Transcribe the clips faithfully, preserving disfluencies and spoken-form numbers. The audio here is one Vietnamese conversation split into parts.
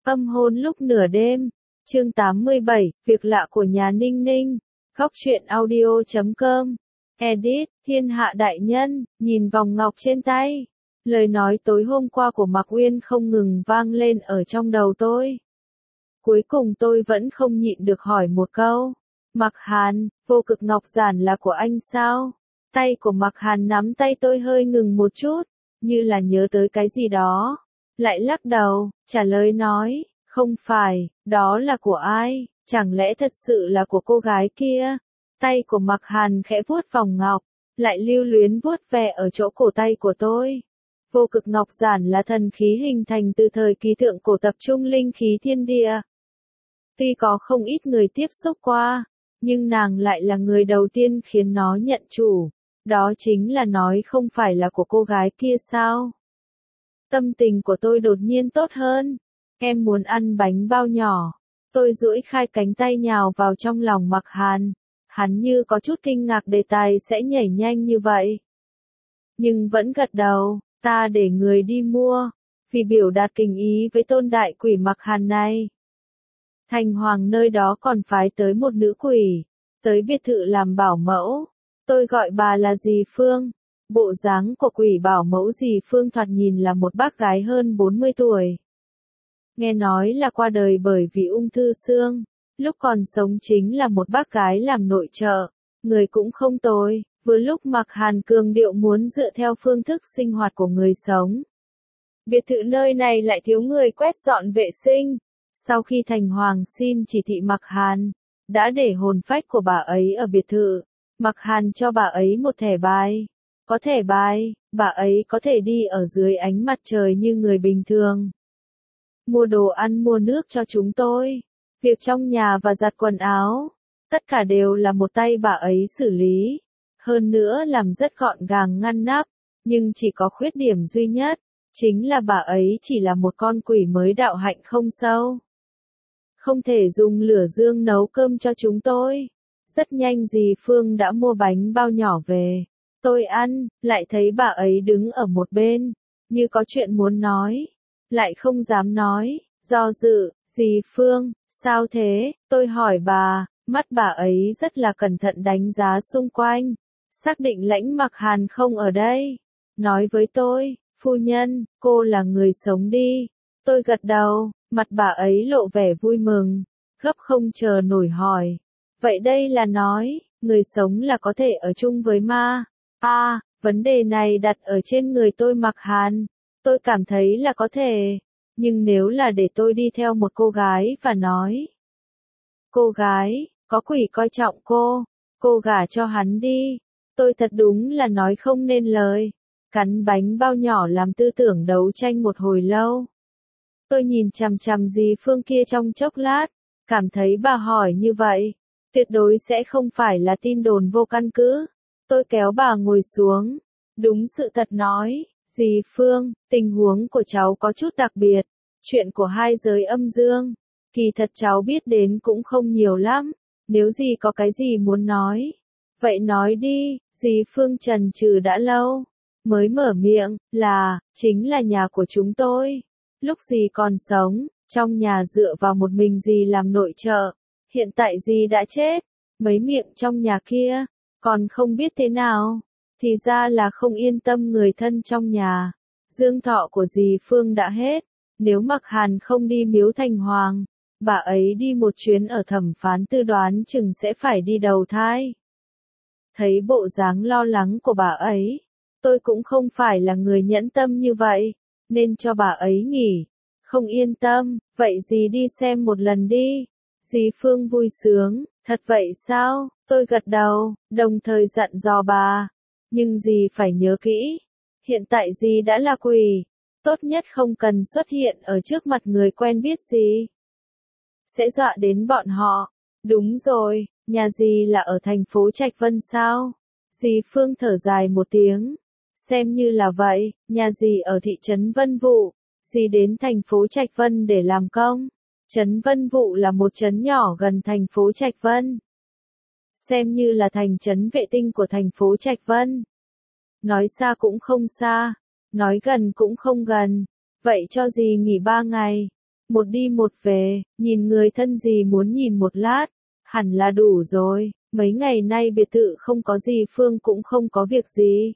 Âm hôn lúc nửa đêm. Chương tám mươi bảy, việc lạ của nhà Ninh Ninh. Góc truyện audio chấm com. Edit, thiên hạ đại nhân, nhìn vòng ngọc trên tay. Lời nói tối hôm qua của Mạc Uyên không ngừng vang lên ở trong đầu tôi. Cuối cùng tôi vẫn không nhịn được hỏi một câu. Mạc Hàn, vô cực ngọc giản là của anh sao? Tay của Mạc Hàn nắm tay tôi hơi ngừng một chút, như là nhớ tới cái gì đó. Lại lắc đầu, trả lời nói, không phải, đó là của ai, chẳng lẽ thật sự là của cô gái kia? Tay của Mạc Hàn khẽ vuốt vòng ngọc, lại lưu luyến vuốt ve ở chỗ cổ tay của tôi. Vô cực ngọc giản là thần khí hình thành từ thời kỳ thượng cổ tập trung linh khí thiên địa. Tuy có không ít người tiếp xúc qua, nhưng nàng lại là người đầu tiên khiến nó nhận chủ. Đó chính là nói không phải là của cô gái kia sao? Tâm tình của tôi đột nhiên tốt hơn. Em muốn ăn bánh bao nhỏ. Tôi duỗi khai cánh tay nhào vào trong lòng Mạc Hàn. Hắn như có chút kinh ngạc đề tài sẽ nhảy nhanh như vậy. Nhưng vẫn gật đầu, ta để người đi mua. Vì biểu đạt tình ý với tôn đại quỷ Mạc Hàn này. Thành Hoàng nơi đó còn phái tới một nữ quỷ. Tới biệt thự làm bảo mẫu. Tôi gọi bà là dì Phương. Bộ dáng của quỷ bảo mẫu dì Phương thoạt nhìn là một bác gái hơn bốn mươi tuổi. Nghe nói là qua đời bởi vì ung thư xương. Lúc còn sống chính là một bác gái làm nội trợ. Người cũng không tồi. Vừa lúc Mạc Hàn cường điệu muốn dựa theo phương thức sinh hoạt của người sống. Biệt thự nơi này lại thiếu người quét dọn vệ sinh. Sau khi Thành Hoàng xin chỉ thị Mạc Hàn, đã để hồn phách của bà ấy ở biệt thự. Mạc Hàn cho bà ấy một thẻ bài. Có thẻ bài, bà ấy có thể đi ở dưới ánh mặt trời như người bình thường. Mua đồ ăn mua nước cho chúng tôi. Việc trong nhà và giặt quần áo. Tất cả đều là một tay bà ấy xử lý. Hơn nữa làm rất gọn gàng ngăn nắp. Nhưng chỉ có khuyết điểm duy nhất. Chính là bà ấy chỉ là một con quỷ mới đạo hạnh không sâu. Không thể dùng lửa dương nấu cơm cho chúng tôi. Rất nhanh dì Phương đã mua bánh bao nhỏ về. Tôi ăn, lại thấy bà ấy đứng ở một bên, như có chuyện muốn nói, lại không dám nói, do dự, dì Phương, sao thế, tôi hỏi bà, mắt bà ấy rất là cẩn thận đánh giá xung quanh, xác định Lãnh Mạc Hàn không ở đây, nói với tôi, phu nhân, cô là người sống đi, tôi gật đầu, mặt bà ấy lộ vẻ vui mừng, gấp không chờ nổi hỏi, vậy đây là nói, người sống là có thể ở chung với ma. À, vấn đề này đặt ở trên người tôi Mạc Hàn, tôi cảm thấy là có thể, nhưng nếu là để tôi đi theo một cô gái và nói. Cô gái, có quỷ coi trọng cô, cô gả cho hắn đi, tôi thật đúng là nói không nên lời, cắn bánh bao nhỏ làm tư tưởng đấu tranh một hồi lâu. Tôi nhìn chằm chằm dì Phương kia trong chốc lát, cảm thấy bà hỏi như vậy, tuyệt đối sẽ không phải là tin đồn vô căn cứ. Tôi kéo bà ngồi xuống. Đúng sự thật nói, dì Phương, tình huống của cháu có chút đặc biệt. Chuyện của hai giới âm dương. Kỳ thật cháu biết đến cũng không nhiều lắm. Nếu dì có cái gì muốn nói. Vậy nói đi, dì Phương chần chừ đã lâu. Mới mở miệng, là, chính là nhà của chúng tôi. Lúc dì còn sống, trong nhà dựa vào một mình dì làm nội trợ. Hiện tại dì đã chết. Mấy miệng trong nhà kia. Còn không biết thế nào, thì ra là không yên tâm người thân trong nhà. Dương thọ của dì Phương đã hết, nếu Mạc Hàn không đi miếu Thành Hoàng, bà ấy đi một chuyến ở thẩm phán tư đoán chừng sẽ phải đi đầu thai. Thấy bộ dáng lo lắng của bà ấy, tôi cũng không phải là người nhẫn tâm như vậy, nên cho bà ấy nghỉ. Không yên tâm, vậy dì đi xem một lần đi. Dì Phương vui sướng, thật vậy sao? Tôi gật đầu, đồng thời dặn dò bà. Nhưng dì phải nhớ kỹ. Hiện tại dì đã là quỷ. Tốt nhất không cần xuất hiện ở trước mặt người quen biết dì. Sẽ dọa đến bọn họ. Đúng rồi, nhà dì là ở thành phố Trạch Vân sao? Dì Phương thở dài một tiếng. Xem như là vậy, nhà dì ở thị trấn Vân Vụ. Dì đến thành phố Trạch Vân để làm công. Trấn Vân Vụ là một trấn nhỏ gần thành phố Trạch Vân. Xem như là thành trấn vệ tinh của thành phố Trạch Vân. Nói xa cũng không xa, nói gần cũng không gần. Vậy cho dì nghỉ ba ngày. Một đi một về, nhìn người thân gì muốn nhìn một lát, hẳn là đủ rồi, mấy ngày nay biệt thự không có dì Phương cũng không có việc gì.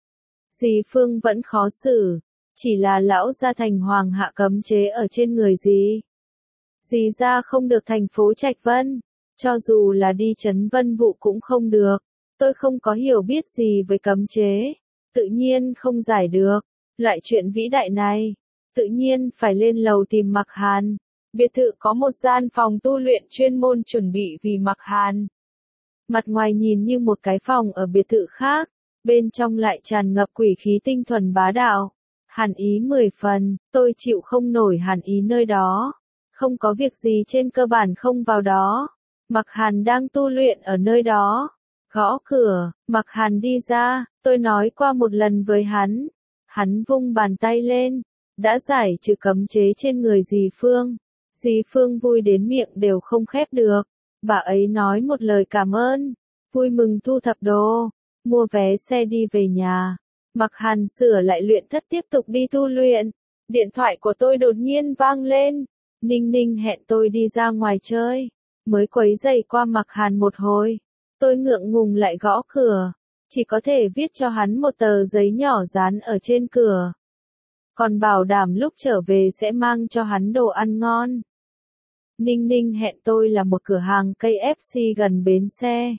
Dì Phương vẫn khó xử, chỉ là lão gia thành hoàng hạ cấm chế ở trên người dì. Dì ra không được thành phố Trạch Vân, cho dù là đi trấn Vân Vụ cũng không được. Tôi không có hiểu biết gì với cấm chế, tự nhiên không giải được. Loại chuyện vĩ đại này, tự nhiên phải lên lầu tìm Mạc Hàn. Biệt thự có một gian phòng tu luyện chuyên môn chuẩn bị vì Mạc Hàn. Mặt ngoài nhìn như một cái phòng ở biệt thự khác, bên trong lại tràn ngập quỷ khí tinh thuần bá đạo. Hàn ý mười phần, tôi chịu không nổi hàn ý nơi đó. Không có việc gì trên cơ bản không vào đó. Mạc Hàn đang tu luyện ở nơi đó. Gõ cửa, Mạc Hàn đi ra, tôi nói qua một lần với hắn. Hắn vung bàn tay lên, đã giải trừ cấm chế trên người dì Phương. Dì Phương vui đến miệng đều không khép được. Bà ấy nói một lời cảm ơn, vui mừng thu thập đồ, mua vé xe đi về nhà. Mạc Hàn sửa lại luyện thất tiếp tục đi tu luyện. Điện thoại của tôi đột nhiên vang lên. Ninh Ninh hẹn tôi đi ra ngoài chơi, mới quấy rầy qua Mạc Hàn một hồi. Tôi ngượng ngùng lại gõ cửa, chỉ có thể viết cho hắn một tờ giấy nhỏ dán ở trên cửa. Còn bảo đảm lúc trở về sẽ mang cho hắn đồ ăn ngon. Ninh Ninh hẹn tôi là một cửa hàng cây ép xê gần bến xe.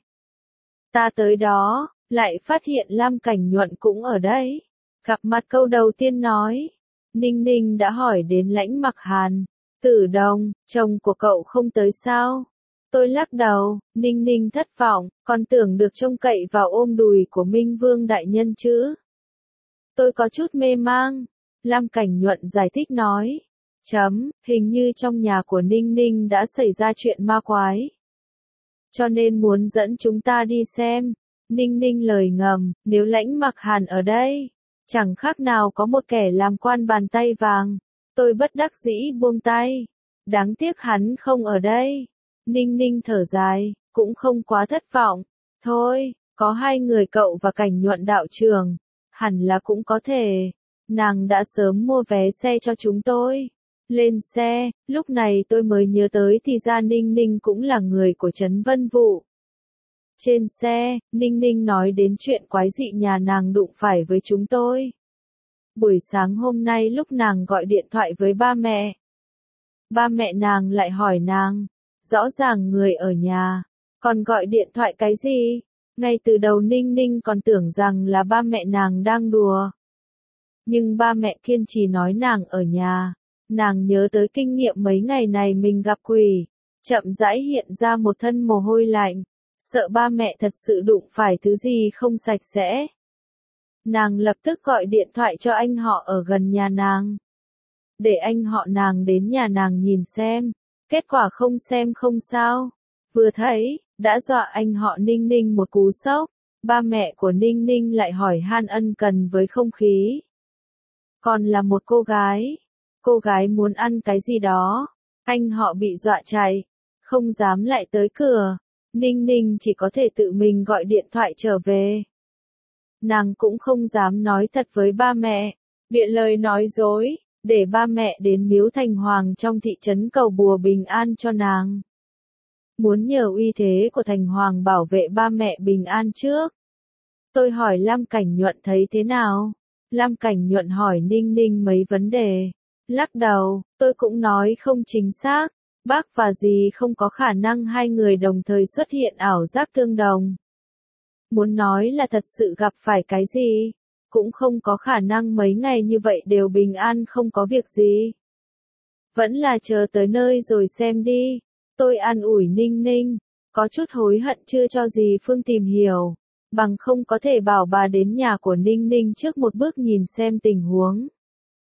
Ta tới đó, lại phát hiện Lam Cảnh Nhuận cũng ở đấy. Gặp mặt câu đầu tiên nói, Ninh Ninh đã hỏi đến lãnh Mạc Hàn. Tử Đồng, chồng của cậu không tới sao? Tôi lắc đầu, Ninh Ninh thất vọng, còn tưởng được trông cậy vào ôm đùi của Minh Vương đại nhân chứ. Tôi có chút mê mang. Lam Cảnh Nhuận giải thích nói. Chấm, hình như trong nhà của Ninh Ninh đã xảy ra chuyện ma quái. Cho nên muốn dẫn chúng ta đi xem. Ninh Ninh lời ngầm, nếu lãnh Mạc Hàn ở đây, chẳng khác nào có một kẻ làm quan bàn tay vàng. Tôi bất đắc dĩ buông tay. Đáng tiếc hắn không ở đây. Ninh Ninh thở dài, cũng không quá thất vọng. Thôi, có hai người cậu và Cảnh Nhuận đạo trưởng. Hẳn là cũng có thể. Nàng đã sớm mua vé xe cho chúng tôi. Lên xe, lúc này tôi mới nhớ tới thì ra Ninh Ninh cũng là người của Trấn Vân Vụ. Trên xe, Ninh Ninh nói đến chuyện quái dị nhà nàng đụng phải với chúng tôi. Buổi sáng hôm nay lúc nàng gọi điện thoại với ba mẹ. Ba mẹ nàng lại hỏi nàng, rõ ràng người ở nhà, còn gọi điện thoại cái gì? Ngay từ đầu Ninh Ninh còn tưởng rằng là ba mẹ nàng đang đùa. Nhưng ba mẹ kiên trì nói nàng ở nhà, nàng nhớ tới kinh nghiệm mấy ngày này mình gặp quỷ, chậm rãi hiện ra một thân mồ hôi lạnh, sợ ba mẹ thật sự đụng phải thứ gì không sạch sẽ. Nàng lập tức gọi điện thoại cho anh họ ở gần nhà nàng. Để anh họ nàng đến nhà nàng nhìn xem. Kết quả không xem không sao. Vừa thấy, đã dọa anh họ Ninh Ninh một cú sốc. Ba mẹ của Ninh Ninh lại hỏi han ân cần với không khí. Còn là một cô gái. Cô gái muốn ăn cái gì đó. Anh họ bị dọa chạy. Không dám lại tới cửa. Ninh Ninh chỉ có thể tự mình gọi điện thoại trở về. Nàng cũng không dám nói thật với ba mẹ, biện lời nói dối, để ba mẹ đến miếu Thành Hoàng trong thị trấn cầu bùa bình an cho nàng. Muốn nhờ uy thế của Thành Hoàng bảo vệ ba mẹ bình an trước. Tôi hỏi Lam Cảnh Nhuận thấy thế nào? Lam Cảnh Nhuận hỏi Ninh Ninh mấy vấn đề. Lắc đầu, tôi cũng nói không chính xác, bác và dì không có khả năng hai người đồng thời xuất hiện ảo giác tương đồng. Muốn nói là thật sự gặp phải cái gì, cũng không có khả năng mấy ngày như vậy đều bình an không có việc gì. Vẫn là chờ tới nơi rồi xem đi. Tôi an ủi Ninh Ninh, có chút hối hận chưa cho dì Phương tìm hiểu, bằng không có thể bảo bà đến nhà của Ninh Ninh trước một bước nhìn xem tình huống.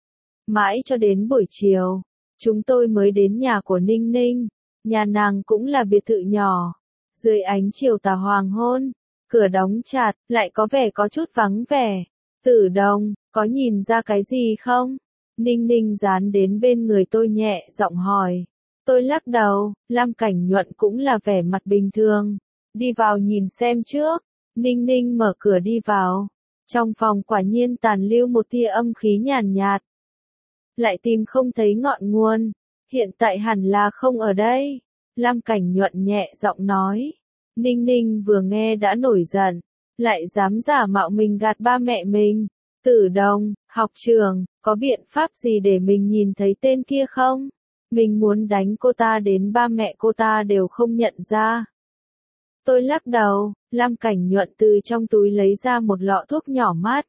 Mãi cho đến buổi chiều, chúng tôi mới đến nhà của Ninh Ninh, nhà nàng cũng là biệt thự nhỏ, dưới ánh chiều tà hoàng hôn. Cửa đóng chặt, lại có vẻ có chút vắng vẻ. Tử Đồng, có nhìn ra cái gì không? Ninh Ninh dán đến bên người tôi nhẹ giọng hỏi. Tôi lắc đầu, Lam Cảnh Nhuận cũng là vẻ mặt bình thường. Đi vào nhìn xem trước. Ninh Ninh mở cửa đi vào. Trong phòng quả nhiên tàn lưu một tia âm khí nhàn nhạt. Lại tìm không thấy ngọn nguồn. hiện tại hẳn là không ở đây. Lam Cảnh Nhuận nhẹ giọng nói. Ninh Ninh vừa nghe đã nổi giận, lại dám giả mạo mình gạt ba mẹ mình. Tử Đồng, học trường, có biện pháp gì để mình nhìn thấy tên kia không? Mình muốn đánh cô ta đến ba mẹ cô ta đều không nhận ra. Tôi lắc đầu, Lam Cảnh Nhuận từ trong túi lấy ra một lọ thuốc nhỏ mát.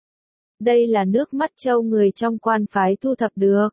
Đây là nước mắt trâu người trong quan phái thu thập được.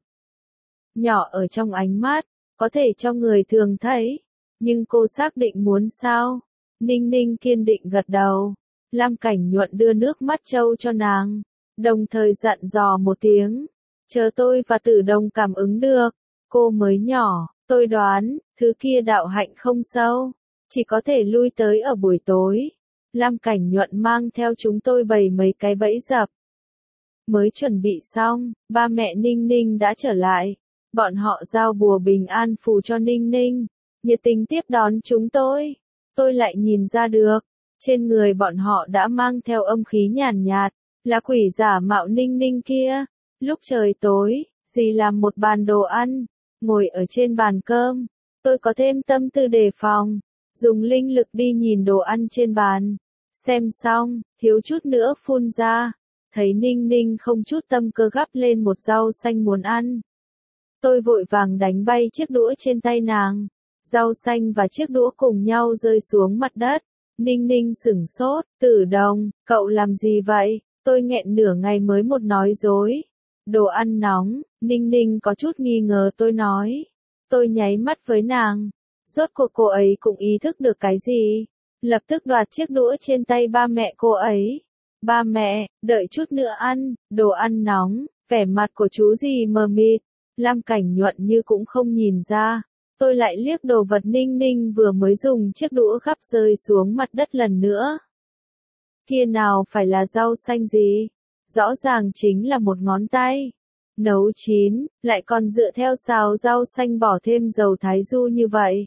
Nhỏ ở trong ánh mắt, có thể cho người thường thấy. Nhưng cô xác định muốn sao? Ninh Ninh kiên định gật đầu. Lam Cảnh Nhuận đưa nước mắt trâu cho nàng, đồng thời dặn dò một tiếng. Chờ tôi và Tử Đồng cảm ứng được. Cô mới nhỏ, tôi đoán, thứ kia đạo hạnh không sâu. Chỉ có thể lui tới ở buổi tối. Lam Cảnh Nhuận mang theo chúng tôi bày mấy cái bẫy dập. Mới chuẩn bị xong, ba mẹ Ninh Ninh đã trở lại. Bọn họ giao bùa bình an phù cho Ninh Ninh, nhiệt tình tiếp đón chúng tôi. Tôi lại nhìn ra được, trên người bọn họ đã mang theo âm khí nhàn nhạt, là quỷ giả mạo Ninh Ninh kia. Lúc trời tối, dì làm một bàn đồ ăn, ngồi ở trên bàn cơm. Tôi có thêm tâm tư đề phòng, dùng linh lực đi nhìn đồ ăn trên bàn. Xem xong, thiếu chút nữa phun ra. Thấy Ninh Ninh không chút tâm cơ gắp lên một rau xanh muốn ăn. Tôi vội vàng đánh bay chiếc đũa trên tay nàng. Rau xanh và chiếc đũa cùng nhau rơi xuống mặt đất. Ninh Ninh sửng sốt. Tử Đồng, cậu làm gì vậy? Tôi nghẹn nửa ngày mới một nói dối. Đồ ăn nóng. Ninh Ninh có chút nghi ngờ tôi nói. Tôi nháy mắt với nàng. Rốt cuộc cô ấy cũng ý thức được cái gì. Lập tức đoạt chiếc đũa trên tay ba mẹ cô ấy. Ba mẹ, đợi chút nữa ăn, đồ ăn nóng. Vẻ mặt của chú dì mờ mịt. Lam Cảnh Nhuận như cũng không nhìn ra. Tôi lại liếc đồ vật Ninh Ninh vừa mới dùng chiếc đũa gắp rơi xuống mặt đất lần nữa. Kia nào phải là rau xanh gì? Rõ ràng chính là một ngón tay. Nấu chín, lại còn dựa theo xào rau xanh bỏ thêm dầu thái du như vậy.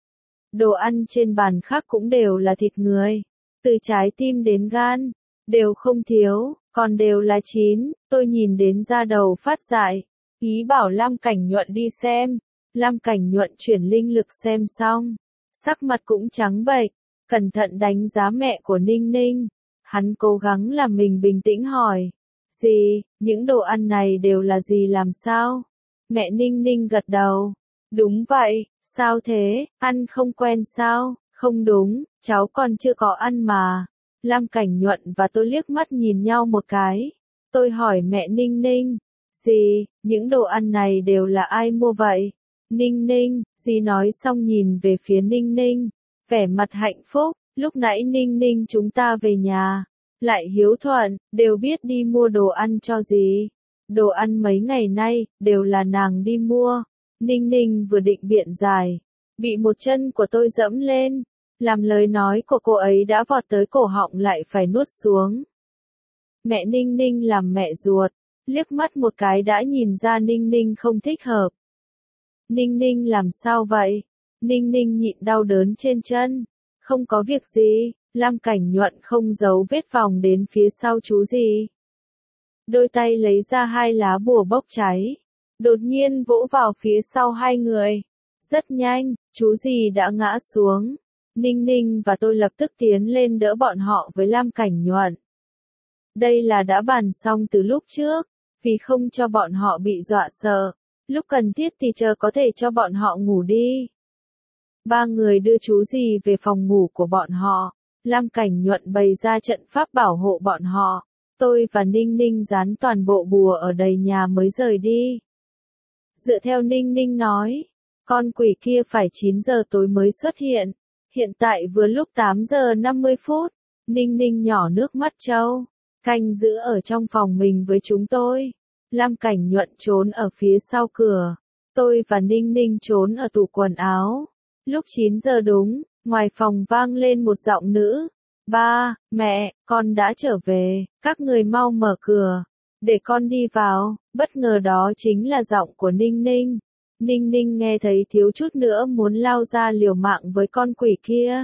Đồ ăn trên bàn khác cũng đều là thịt người. Từ trái tim đến gan, đều không thiếu, còn đều là chín. Tôi nhìn đến da đầu phát dại. Ý bảo Lam Cảnh Nhuận đi xem. Lam Cảnh Nhuận chuyển linh lực xem xong. Sắc mặt cũng trắng bệch, cẩn thận đánh giá mẹ của Ninh Ninh. Hắn cố gắng làm mình bình tĩnh hỏi. Dì, những đồ ăn này đều là dì làm sao? Mẹ Ninh Ninh gật đầu. Đúng vậy, sao thế, ăn không quen sao? Không đúng, cháu còn chưa có ăn mà. Lam Cảnh Nhuận và tôi liếc mắt nhìn nhau một cái. Tôi hỏi mẹ Ninh Ninh. Dì, những đồ ăn này đều là ai mua vậy? Ninh Ninh, dì nói xong nhìn về phía Ninh Ninh. Vẻ mặt hạnh phúc, lúc nãy Ninh Ninh chúng ta về nhà. Lại hiếu thuận, đều biết đi mua đồ ăn cho dì. Đồ ăn mấy ngày nay, đều là nàng đi mua. Ninh Ninh vừa định biện giải. Bị một chân của tôi dẫm lên. Làm lời nói của cô ấy đã vọt tới cổ họng lại phải nuốt xuống. Mẹ Ninh Ninh làm mẹ ruột. Liếc mắt một cái đã nhìn ra Ninh Ninh không thích hợp. Ninh Ninh làm sao vậy? Ninh Ninh nhịn đau đớn trên chân. Không có việc gì, Lam Cảnh Nhuận không giấu vết vòng đến phía sau chú gì. Đôi tay lấy ra hai lá bùa bốc cháy. Đột nhiên vỗ vào phía sau hai người. Rất nhanh, chú gì đã ngã xuống. Ninh Ninh và tôi lập tức tiến lên đỡ bọn họ với Lam Cảnh Nhuận. Đây là đã bàn xong từ lúc trước. Vì không cho bọn họ bị dọa sợ. Lúc cần thiết thì chờ có thể cho bọn họ ngủ đi. Ba người đưa chú dì về phòng ngủ của bọn họ. Lam Cảnh Nhuận bày ra trận pháp bảo hộ bọn họ. Tôi và Ninh Ninh dán toàn bộ bùa ở đầy nhà mới rời đi. Dựa theo Ninh Ninh nói, con quỷ kia phải chín giờ tối mới xuất hiện. Hiện tại vừa lúc tám giờ năm mươi phút. Ninh Ninh nhỏ nước mắt trâu. Canh giữ ở trong phòng mình với chúng tôi. Lam Cảnh Nhuận trốn ở phía sau cửa. Tôi và Ninh Ninh trốn ở tủ quần áo. Lúc chín giờ đúng, ngoài phòng vang lên một giọng nữ. Ba, mẹ, con đã trở về, các người mau mở cửa. Để con đi vào. Bất ngờ đó chính là giọng của Ninh Ninh. Ninh Ninh nghe thấy thiếu chút nữa muốn lao ra liều mạng với con quỷ kia.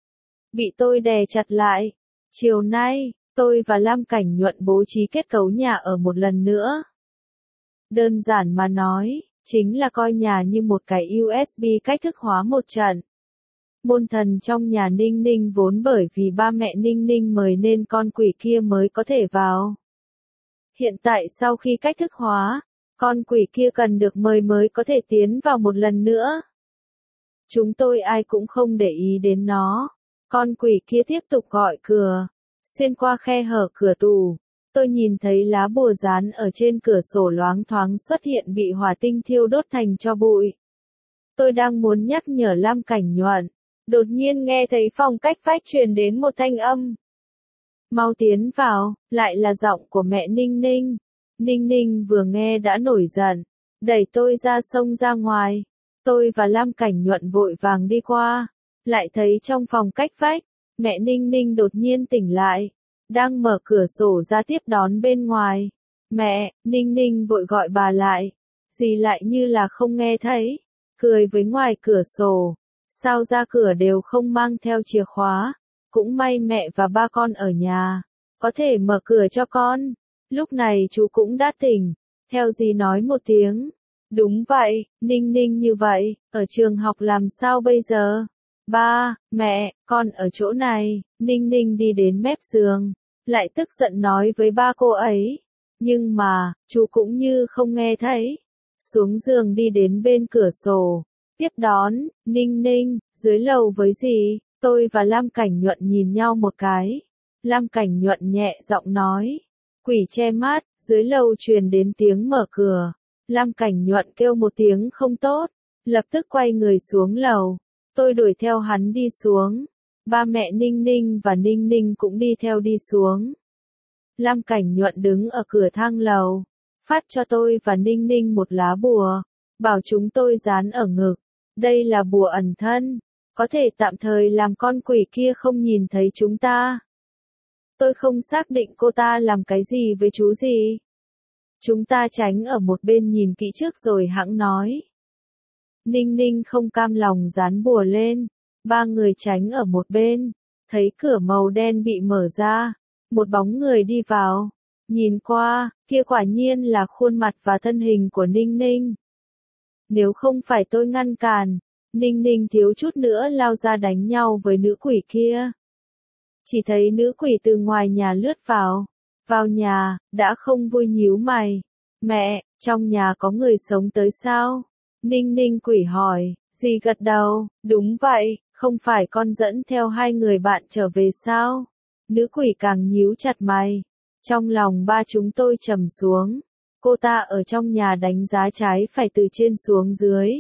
Bị tôi đè chặt lại. Chiều nay, tôi và Lam Cảnh Nhuận bố trí kết cấu nhà ở một lần nữa. Đơn giản mà nói, chính là coi nhà như một cái u ét bê cách thức hóa một trận. Môn thần trong nhà Ninh Ninh vốn bởi vì ba mẹ Ninh Ninh mời nên con quỷ kia mới có thể vào. Hiện tại sau khi cách thức hóa, con quỷ kia cần được mời mới có thể tiến vào một lần nữa. Chúng tôi ai cũng không để ý đến nó. Con quỷ kia tiếp tục gọi cửa. Xuyên qua khe hở cửa tủ, tôi nhìn thấy lá bùa dán ở trên cửa sổ loáng thoáng xuất hiện bị hỏa tinh thiêu đốt thành tro bụi. Tôi đang muốn nhắc nhở Lam Cảnh Nhuận, đột nhiên nghe thấy phòng cách vách truyền đến một thanh âm. Mau tiến vào, lại là giọng của mẹ Ninh Ninh. Ninh Ninh vừa nghe đã nổi giận, đẩy tôi ra xông ra ngoài. Tôi và Lam Cảnh Nhuận vội vàng đi qua, lại thấy trong phòng cách vách, mẹ Ninh Ninh đột nhiên tỉnh lại, đang mở cửa sổ ra tiếp đón bên ngoài. Mẹ, Ninh Ninh vội gọi bà lại, dì lại như là không nghe thấy, cười với ngoài cửa sổ, sao ra cửa đều không mang theo chìa khóa, cũng may mẹ và ba con ở nhà, có thể mở cửa cho con. Lúc này chú cũng đã tỉnh, theo dì nói một tiếng. Đúng vậy, Ninh Ninh như vậy, ở trường học làm sao bây giờ? Ba, mẹ, con ở chỗ này. Ninh Ninh đi đến mép giường, lại tức giận nói với ba cô ấy. Nhưng mà, chú cũng như không nghe thấy. Xuống giường đi đến bên cửa sổ, tiếp đón, Ninh Ninh, dưới lầu với dì. Tôi và Lam Cảnh Nhuận nhìn nhau một cái. Lam Cảnh Nhuận nhẹ giọng nói. Quỷ che mắt, dưới lầu truyền đến tiếng mở cửa. Lam Cảnh Nhuận kêu một tiếng không tốt, lập tức quay người xuống lầu. Tôi đuổi theo hắn đi xuống. Ba mẹ Ninh Ninh và Ninh Ninh cũng đi theo đi xuống. Lam Cảnh Nhuận đứng ở cửa thang lầu, phát cho tôi và Ninh Ninh một lá bùa, bảo chúng tôi dán ở ngực. Đây là bùa ẩn thân, có thể tạm thời làm con quỷ kia không nhìn thấy chúng ta. Tôi không xác định cô ta làm cái gì với chú gì. Chúng ta tránh ở một bên nhìn kỹ trước rồi hẵng nói. Ninh Ninh không cam lòng dán bùa lên. Ba người tránh ở một bên. Thấy cửa màu đen bị mở ra. Một bóng người đi vào. Nhìn qua, kia quả nhiên là khuôn mặt và thân hình của Ninh Ninh. Nếu không phải tôi ngăn cản, Ninh Ninh thiếu chút nữa lao ra đánh nhau với nữ quỷ kia. Chỉ thấy nữ quỷ từ ngoài nhà lướt vào. Vào nhà, đã không vui nhíu mày. Mẹ, trong nhà có người sống tới sao? Ninh Ninh quỷ hỏi, dì gật đầu, đúng vậy, không phải con dẫn theo hai người bạn trở về sao? Nữ quỷ càng nhíu chặt mày. Trong lòng ba chúng tôi trầm xuống. Cô ta ở trong nhà đánh giá trái phải từ trên xuống dưới.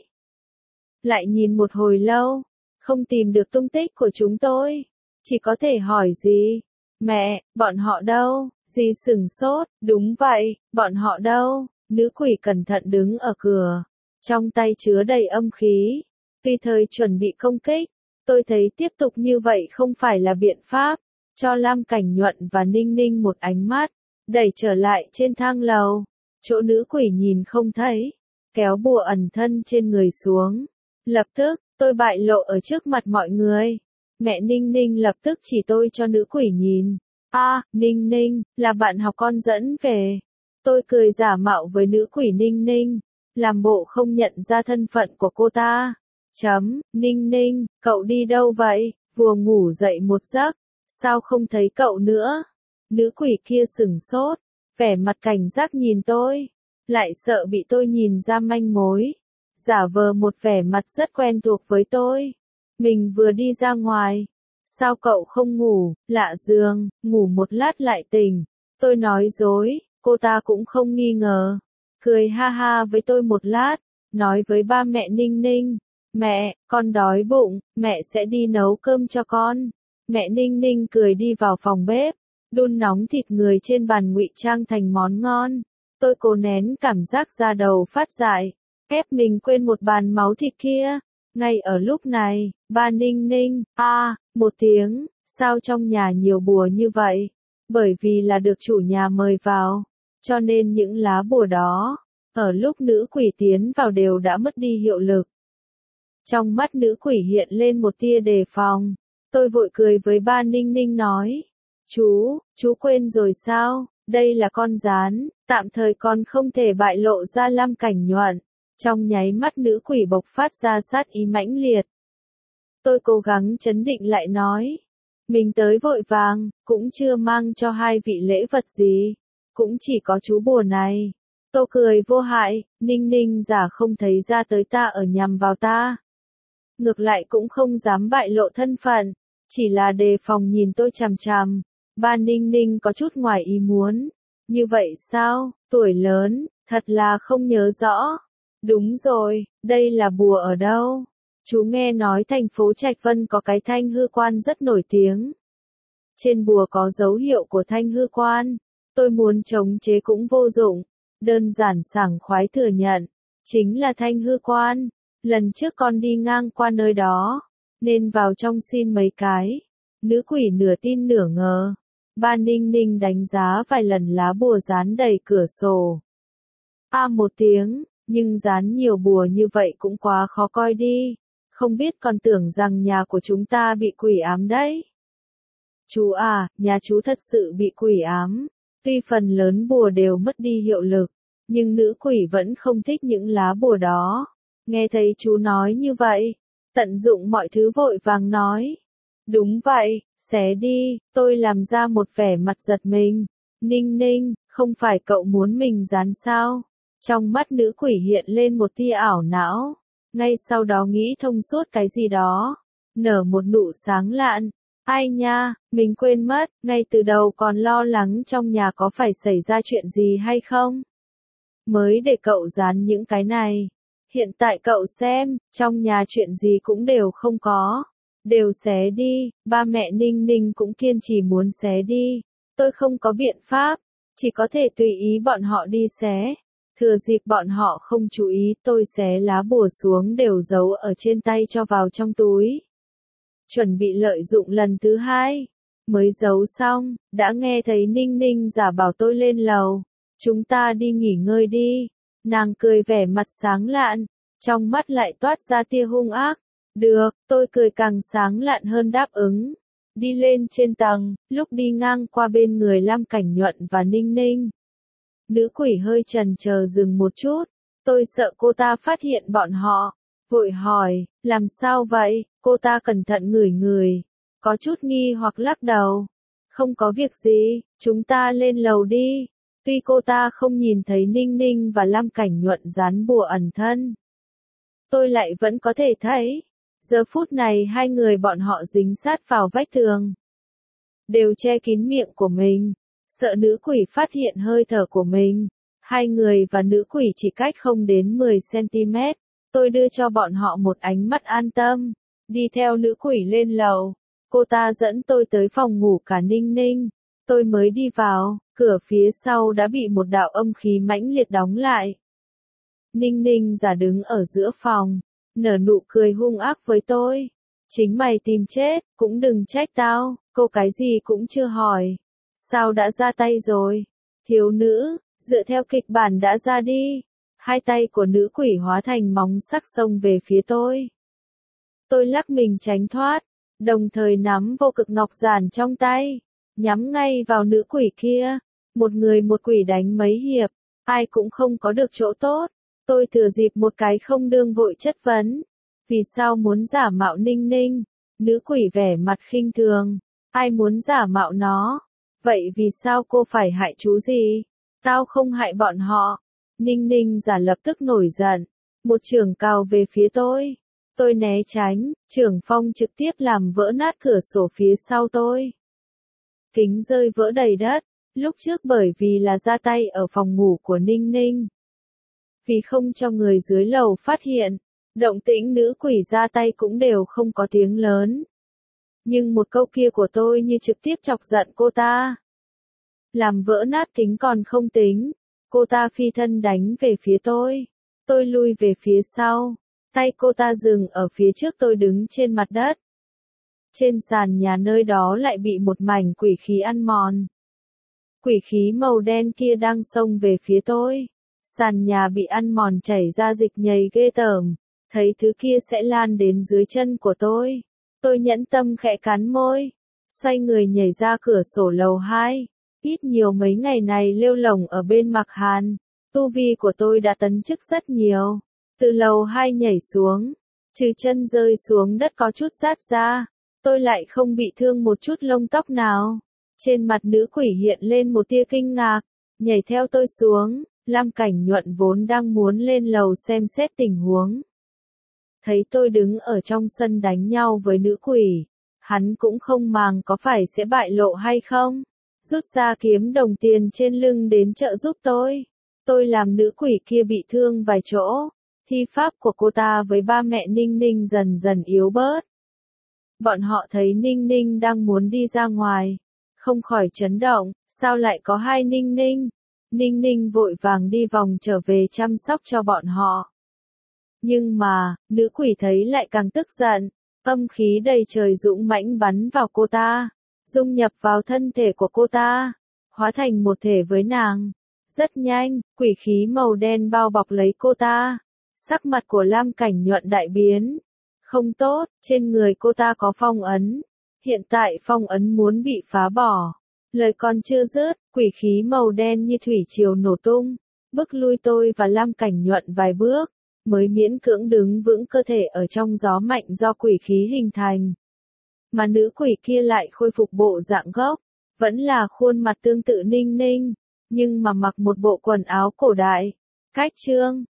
Lại nhìn một hồi lâu, không tìm được tung tích của chúng tôi. Chỉ có thể hỏi dì, mẹ, bọn họ đâu? Dì sửng sốt, đúng vậy, bọn họ đâu? Nữ quỷ cẩn thận đứng ở cửa, trong tay chứa đầy âm khí, tùy thời chuẩn bị công kích. Tôi thấy tiếp tục như vậy không phải là biện pháp, cho Lam Cảnh Nhuận và Ninh Ninh một ánh mắt, đẩy trở lại trên thang lầu, chỗ nữ quỷ nhìn không thấy, kéo bùa ẩn thân trên người xuống. Lập tức, tôi bại lộ ở trước mặt mọi người. Mẹ Ninh Ninh lập tức chỉ tôi cho nữ quỷ nhìn. A, à, Ninh Ninh, là bạn học con dẫn về. Tôi cười giả mạo với nữ quỷ Ninh Ninh, làm bộ không nhận ra thân phận của cô ta. Chấm, Ninh Ninh, cậu đi đâu vậy? Vừa ngủ dậy một giấc, sao không thấy cậu nữa? Nữ quỷ kia sửng sốt, vẻ mặt cảnh giác nhìn tôi, lại sợ bị tôi nhìn ra manh mối, giả vờ một vẻ mặt rất quen thuộc với tôi. Mình vừa đi ra ngoài. Sao cậu không ngủ, lạ giường, ngủ một lát lại tỉnh. Tôi nói dối, cô ta cũng không nghi ngờ. Cười ha ha với tôi một lát, nói với ba mẹ Ninh Ninh. Mẹ, con đói bụng, mẹ sẽ đi nấu cơm cho con. Mẹ Ninh Ninh cười đi vào phòng bếp, đun nóng thịt người trên bàn ngụy trang thành món ngon. Tôi cố nén cảm giác da đầu phát dại, ép mình quên một bàn máu thịt kia. Ngay ở lúc này, ba Ninh Ninh, a, à, một tiếng, sao trong nhà nhiều bùa như vậy? Bởi vì là được chủ nhà mời vào, cho nên những lá bùa đó, ở lúc nữ quỷ tiến vào đều đã mất đi hiệu lực. Trong mắt nữ quỷ hiện lên một tia đề phòng, tôi vội cười với ba Ninh Ninh nói, chú, chú quên rồi sao, đây là con gián, tạm thời con không thể bại lộ ra Lam Cảnh Nhuận. Trong nháy mắt nữ quỷ bộc phát ra sát ý mãnh liệt. Tôi cố gắng trấn định lại nói. Mình tới vội vàng, cũng chưa mang cho hai vị lễ vật gì. Cũng chỉ có chú bùa này. Tô cười vô hại, Ninh Ninh giả không thấy ra tới ta ở nhằm vào ta. Ngược lại cũng không dám bại lộ thân phận, chỉ là đề phòng nhìn tôi chằm chằm. Ba Ninh Ninh có chút ngoài ý muốn. Như vậy sao, tuổi lớn, thật là không nhớ rõ. Đúng rồi, đây là bùa ở đâu? Chú nghe nói thành phố Trạch Vân có cái Thanh Hư Quan rất nổi tiếng. Trên bùa có dấu hiệu của Thanh Hư Quan. Tôi muốn chống chế cũng vô dụng. Đơn giản sảng khoái thừa nhận. Chính là Thanh Hư Quan. Lần trước con đi ngang qua nơi đó. Nên vào trong xin mấy cái. Nữ quỷ nửa tin nửa ngờ. Ba Ninh Ninh đánh giá vài lần lá bùa dán đầy cửa sổ. A một tiếng, nhưng dán nhiều bùa như vậy cũng quá khó coi đi. Không biết còn tưởng rằng nhà của chúng ta bị quỷ ám đấy. Chú à, nhà chú thật sự bị quỷ ám. Tuy phần lớn bùa đều mất đi hiệu lực, nhưng nữ quỷ vẫn không thích những lá bùa đó. Nghe thấy chú nói như vậy, tận dụng mọi thứ vội vàng nói. Đúng vậy, xé đi, tôi làm ra một vẻ mặt giật mình. Ninh Ninh, không phải cậu muốn mình dán sao? Trong mắt nữ quỷ hiện lên một tia ảo não. Ngay sau đó nghĩ thông suốt cái gì đó. Nở một nụ sáng lạn. Ai nha, mình quên mất, ngay từ đầu còn lo lắng trong nhà có phải xảy ra chuyện gì hay không. Mới để cậu dán những cái này. Hiện tại cậu xem, trong nhà chuyện gì cũng đều không có. Đều xé đi, ba mẹ Ninh Ninh cũng kiên trì muốn xé đi. Tôi không có biện pháp, chỉ có thể tùy ý bọn họ đi xé. Thừa dịp bọn họ không chú ý, tôi xé lá bùa xuống đều giấu ở trên tay cho vào trong túi. Chuẩn bị lợi dụng lần thứ hai. Mới giấu xong, đã nghe thấy Ninh Ninh giả bảo tôi lên lầu. Chúng ta đi nghỉ ngơi đi. Nàng cười vẻ mặt sáng lạn, trong mắt lại toát ra tia hung ác. Được, tôi cười càng sáng lạn hơn đáp ứng. Đi lên trên tầng, lúc đi ngang qua bên người Lam Cảnh Nhuận và Ninh Ninh. Nữ quỷ hơi chần chờ dừng một chút. Tôi sợ cô ta phát hiện bọn họ. Vội hỏi, làm sao vậy? Cô ta cẩn thận ngửi ngửi. Có chút nghi hoặc lắc đầu. Không có việc gì, chúng ta lên lầu đi. Tuy cô ta không nhìn thấy Ninh Ninh và Lam Cảnh Nhuận dán bùa ẩn thân. Tôi lại vẫn có thể thấy. Giờ phút này hai người bọn họ dính sát vào vách tường. Đều che kín miệng của mình. Sợ nữ quỷ phát hiện hơi thở của mình. Hai người và nữ quỷ chỉ cách không đến mười xăng-ti-mét. Tôi đưa cho bọn họ một ánh mắt an tâm. Đi theo nữ quỷ lên lầu. Cô ta dẫn tôi tới phòng ngủ cả Ninh Ninh. Tôi mới đi vào, cửa phía sau đã bị một đạo âm khí mãnh liệt đóng lại. Ninh Ninh giả đứng ở giữa phòng, nở nụ cười hung ác với tôi. Chính mày tìm chết, cũng đừng trách tao, cô cái gì cũng chưa hỏi. Sao đã ra tay rồi? Thiếu nữ, dựa theo kịch bản đã ra đi. Hai tay của nữ quỷ hóa thành móng sắc xông về phía tôi. Tôi lắc mình tránh thoát, đồng thời nắm vô cực ngọc giản trong tay, nhắm ngay vào nữ quỷ kia. Một người một quỷ đánh mấy hiệp, ai cũng không có được chỗ tốt. Tôi thừa dịp một cái không đương vội chất vấn. Vì sao muốn giả mạo Ninh Ninh? Nữ quỷ vẻ mặt khinh thường. Ai muốn giả mạo nó? Vậy vì sao cô phải hại chú gì? Tao không hại bọn họ. Ninh Ninh giả lập tức nổi giận. Một chưởng cào về phía tôi. Tôi né tránh, chưởng phong trực tiếp làm vỡ nát cửa sổ phía sau tôi. Kính rơi vỡ đầy đất. Lúc trước bởi vì là ra tay ở phòng ngủ của Ninh Ninh. Vì không cho người dưới lầu phát hiện, động tĩnh nữ quỷ ra tay cũng đều không có tiếng lớn. Nhưng một câu kia của tôi như trực tiếp chọc giận cô ta. Làm vỡ nát kính còn không tính. Cô ta phi thân đánh về phía tôi. Tôi lui về phía sau. Tay cô ta dừng ở phía trước tôi đứng trên mặt đất. Trên sàn nhà nơi đó lại bị một mảnh quỷ khí ăn mòn. Quỷ khí màu đen kia đang xông về phía tôi. Sàn nhà bị ăn mòn chảy ra dịch nhầy ghê tởm. Thấy thứ kia sẽ lan đến dưới chân của tôi. Tôi nhẫn tâm khẽ cắn môi. Xoay người nhảy ra cửa sổ lầu hai. Ít nhiều mấy ngày này lêu lổng ở bên Mạc Hàn. Tu vi của tôi đã tấn chức rất nhiều. từ lầu hai nhảy xuống, trừ chân rơi xuống đất có chút rát ra, tôi lại không bị thương một chút lông tóc nào. Trên mặt nữ quỷ hiện lên một tia kinh ngạc, nhảy theo tôi xuống. Lam Cảnh Nhuận vốn đang muốn lên lầu xem xét tình huống. Thấy tôi đứng ở trong sân đánh nhau với nữ quỷ, hắn cũng không màng có phải sẽ bại lộ hay không. Rút ra kiếm đồng tiền trên lưng đến trợ giúp tôi. Tôi làm nữ quỷ kia bị thương vài chỗ. Thi pháp của cô ta với ba mẹ Ninh Ninh dần dần yếu bớt. Bọn họ thấy Ninh Ninh đang muốn đi ra ngoài. Không khỏi chấn động, sao lại có hai Ninh Ninh? Ninh Ninh vội vàng đi vòng trở về chăm sóc cho bọn họ. Nhưng mà, nữ quỷ thấy lại càng tức giận, âm khí đầy trời dũng mãnh bắn vào cô ta, dung nhập vào thân thể của cô ta, hóa thành một thể với nàng. Rất nhanh, quỷ khí màu đen bao bọc lấy cô ta. Sắc mặt của Lam Cảnh Nhuận đại biến. Không tốt, trên người cô ta có phong ấn. Hiện tại phong ấn muốn bị phá bỏ. Lời còn chưa dứt, quỷ khí màu đen như thủy triều nổ tung, bức lui tôi và Lam Cảnh Nhuận vài bước, mới miễn cưỡng đứng vững cơ thể ở trong gió mạnh do quỷ khí hình thành. Mà nữ quỷ kia lại khôi phục bộ dạng gốc, vẫn là khuôn mặt tương tự Ninh Ninh, nhưng mà mặc một bộ quần áo cổ đại. Cách chương